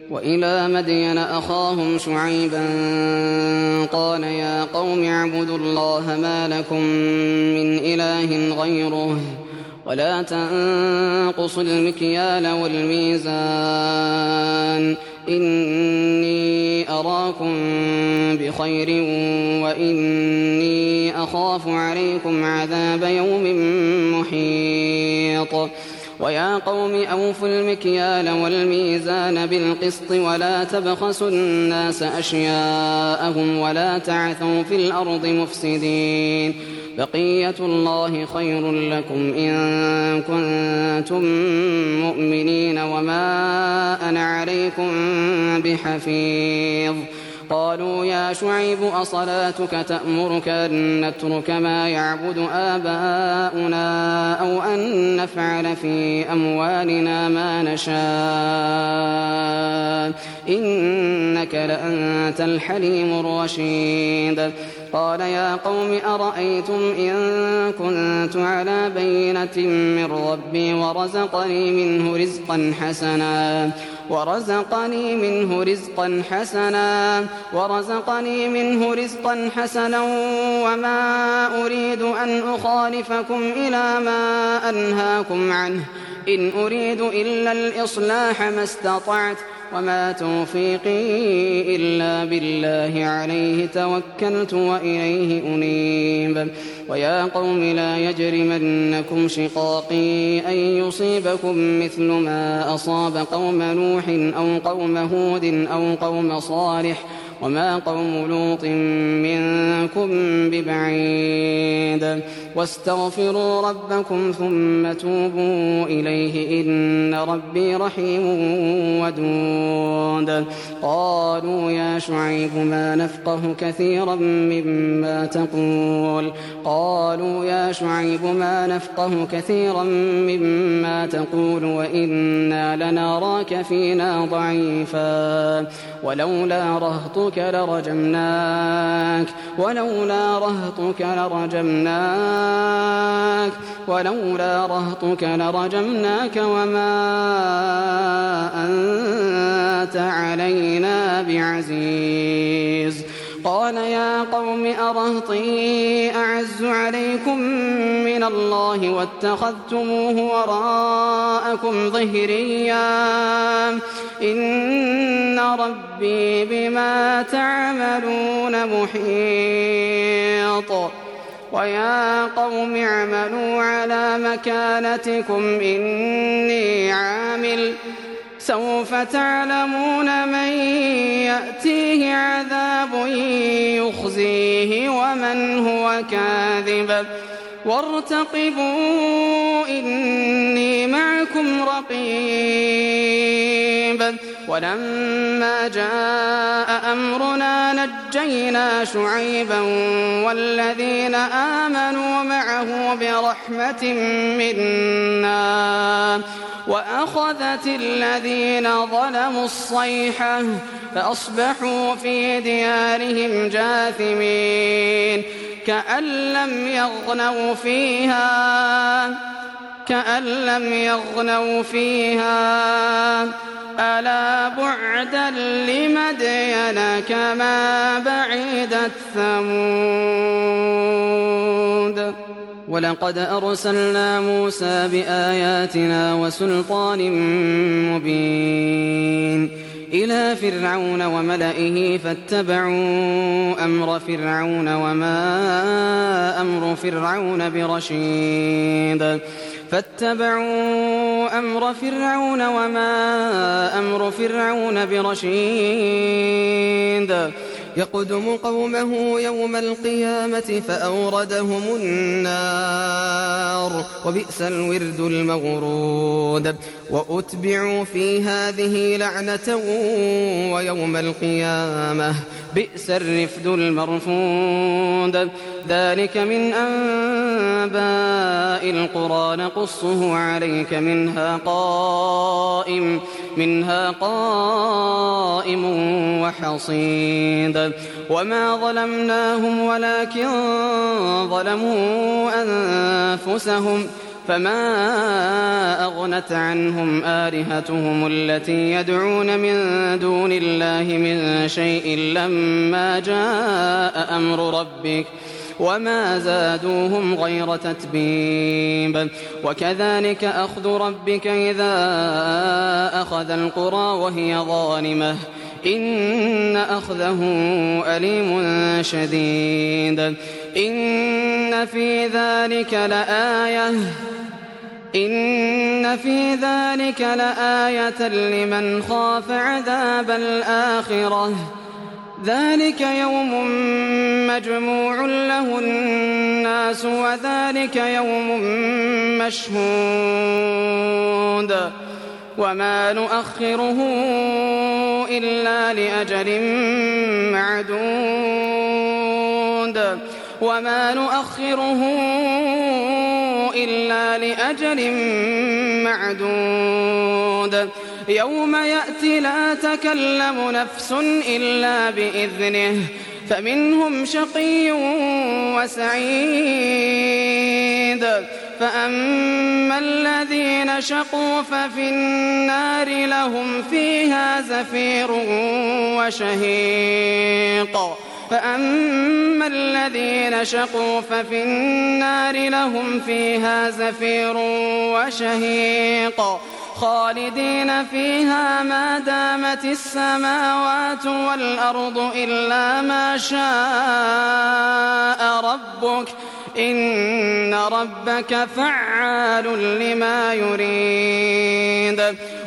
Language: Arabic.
وإلى مدين أخاهم شعيبا قال يا قوم اعبدوا الله ما لكم من إله غيره ولا تنقصوا المكيال والميزان إني أراكم بخير وإني أخاف عليكم عذاب يوم محيط ويا قوم أوفوا المكيال والميزان بالقسط ولا تبخسوا الناس أشياءهم ولا تعثوا في الأرض مفسدين بقية الله خير لكم إن كنتم مؤمنين وما أنا عليكم بحفيظ قالوا يا شعيب أصلاتك تأمرك أن نترك ما يعبد آباؤنا أو أن نفعل في أموالنا ما نشاء إنك لأنت الحليم الرشيد قال يا قوم أرأيتم إن كنت على بينة من ربي ورزقني منه رزقا حسنا وما أريد أن أخالفكم إلى ما أنهاكم عنه إن أريد إلا الإصلاح ما استطعت وما توفيقي إلا بالله عليه توكلت وإليه أنيب ويا قوم لا يجرمنكم شقاقي أن يصيبكم مثل ما أصاب قوم نوح أو قوم هود أو قوم صالح وما قوم لوط منكم ببعيد واستغفروا ربكم ثم توبوا إليه إن ربي رحيم ودود قالوا يا شعيب ما نفقه كثيرا مما تقول وإنا لنراك فينا ضعيفا ولولا رهطك لرجمناك وما أنت علينا بعزيز قال يا قوم أرهطي أعز عليكم من الله واتخذتموه وراءكم ظهريا إن ربي بما تعملون محيط ويا قوم اعملوا على مكانتكم إني عامل سوف تعلمون من يأتيه عذاب يخزيه ومن هو كاذب وارتقبوا إني معكم رقيب ولما جاء أمرنا نجينا شعيبا والذين آمنوا معه برحمة منا وأخذت الذين ظلموا الصيحة فأصبحوا في ديارهم جاثمين كأن لم يغنوا فيها ألا بعدا لمدين كما بعدت ثمود ولقد أرسلنا موسى بآياتنا وسلطان مبين إلى فرعون وملئه فاتبعوا أمر فرعون وما أمر فرعون برشيد يقدم قومه يوم القيامة فأوردهم النار وبئس الورد المورود وأتبعوا في هذه لعنة ويوم القيامة بئس الرفد المرفود ذلك من أنباء القرى نقصه عليك منها قائم وحصيد وما ظلمناهم ولكن ظلموا أنفسهم فما أغنت عنهم آلهتهم التي يدعون من دون الله من شيء لما جاء أمر ربك وما زادوهم غير تتبيب وكذلك أخذ ربك إذا أخذ القرى وهي ظالمة إن أخذه أليم شديد إن في ذلك لآية لمن خاف عذاب الآخرة ذلك يوم مجموع له الناس وذلك يوم مشهود وما نؤخره إلا لأجل معدود يوم يأتي لا تكلم نفس إلا بإذنه فمنهم شقي وسعيد فأما الذين شقوا ففي النار لهم فيها زفير وشهيق خالدين فيها ما دامت السماوات والأرض إلا ما شاء ربك إن ربك فعال لما يريد